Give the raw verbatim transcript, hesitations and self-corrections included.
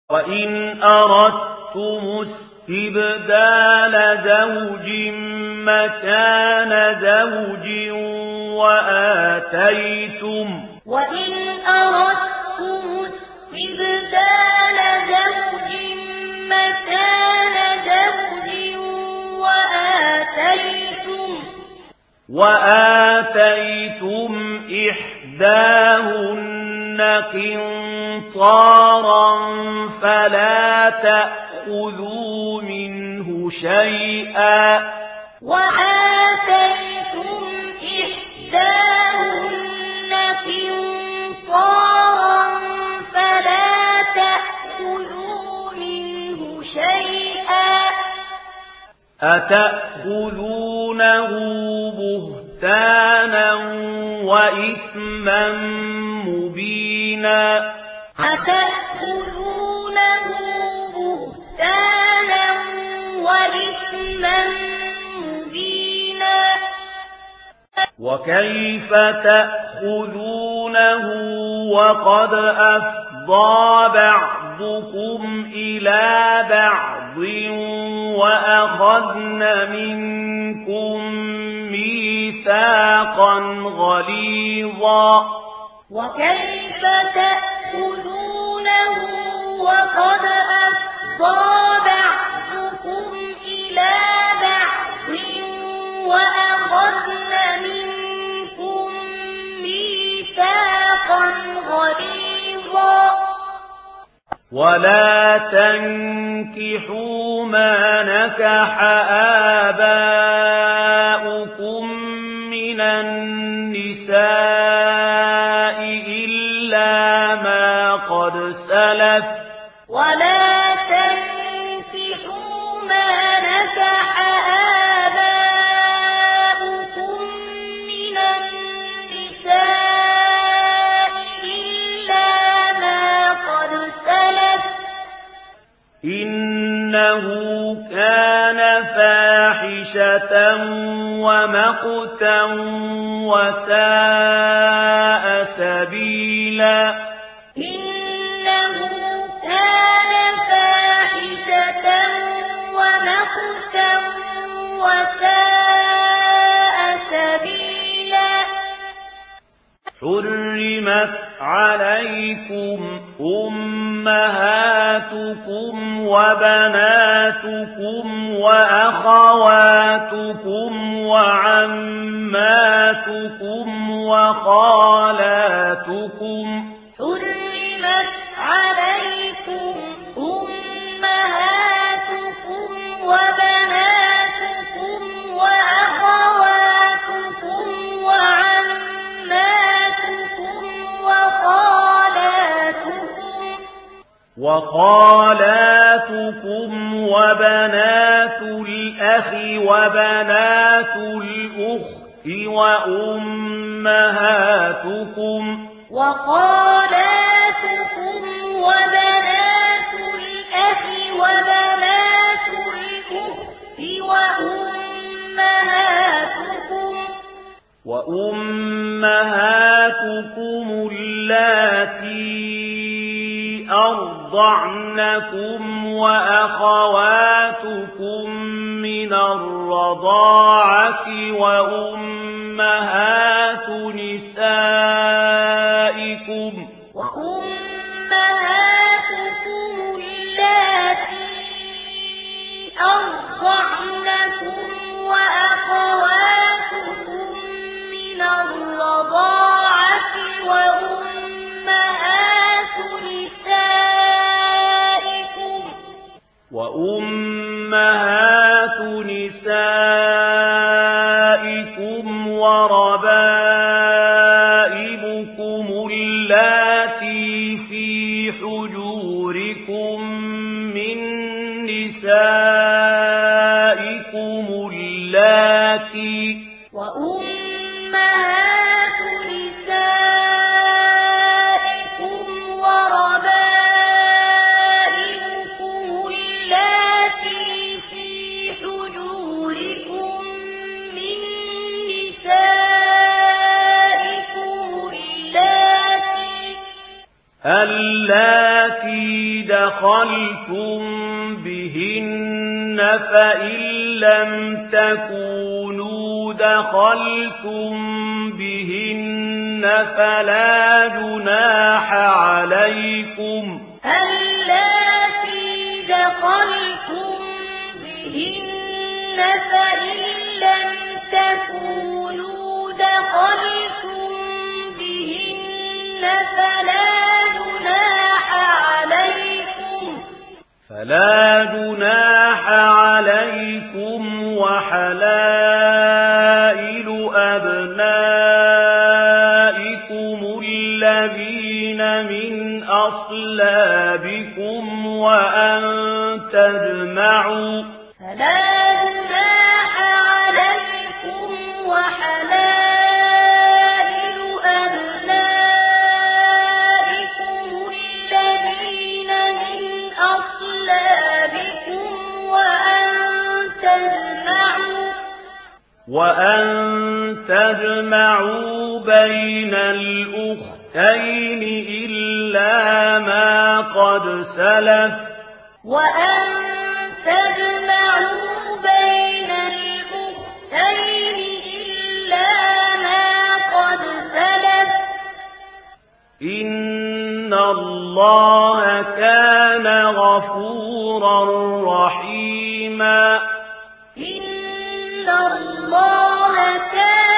وإن أردتم استبدال زوج مكان زوج وآتيتم وإن أردتم استبدال زوج مكان زوج وآتيتم وآتيتم إحداهن قنطارا فلا تأخذوا منه شيئا وآتيتم إحداهن قنطارا فلا تأخذوا منه شيئا أتأخذونه بهتانا وإثما مبينا أتأخذونه بهتانا وإثما مبينا وكيف تأخذونه وقد أفضى بعضكم إلى بعض وأخذن منكم ميثاقا غليظا وكيف تأخذونه وقد أفضى بعضكم إلى بعض وأخذن منكم ميثاقا غليظا ولا تنكحوا ما نكح آباؤكم من النساء إلا ما قد سلف ولا تنكحوا ما نكح آباؤكم من النساء إلا ما قد سلف إنه كان فاحشة ومقتا وساء سبيلا إنه كان فاحشة ومقتا وساء سبيلا حرمت عليكم أمهاتكم وبناتكم وأخواتكم وعماتكم وخالاتكم حرمت عليكم أمهاتكم وبناتكم وأخواتكم وعماتكم وخالاتكم وخالاتكم وبنات الأخ وبنات الأخت وأمهاتكم وخالاتكم وبنات الأخ وبنات الأخت وأمهاتكم وأمهاتكم اللاتي أرضعنكم وأخواتكم من الرضاعة وأمهات نسائكم وأمهاتكم اللاتي أرضعنكم وأخواتكم من الرضاعة وأمهات نسائكم وأمهات نسائكم وربائبكم اللاتي في حجوركم من نسائكم اللاتي وأمهات نسائكم وربائبكم اللاتي في حجوركم من نسائكم اللاتي اللاتي دخلتم دخلتم بهن فإن لم تكونوا دخلتم بهن فلا جناح عليكم اللاتي دخلتم بهن فإن لم تكونوا دخلتم بهن فلا جناح عليكم فلا جناح عليكم وحلائل أبنائكم الذين من أصلابكم وأن تجمعوا فلا جناح عليكم وحلائل أبنائكم الذين من أصلابكم وأن تجمعوا وأن تجمعوا بين الأختين إلا ما قد سلف وأن تجمعوا بين الأختين إلا ما قد سلف إن الله كان غفورا رحيما إن الله كان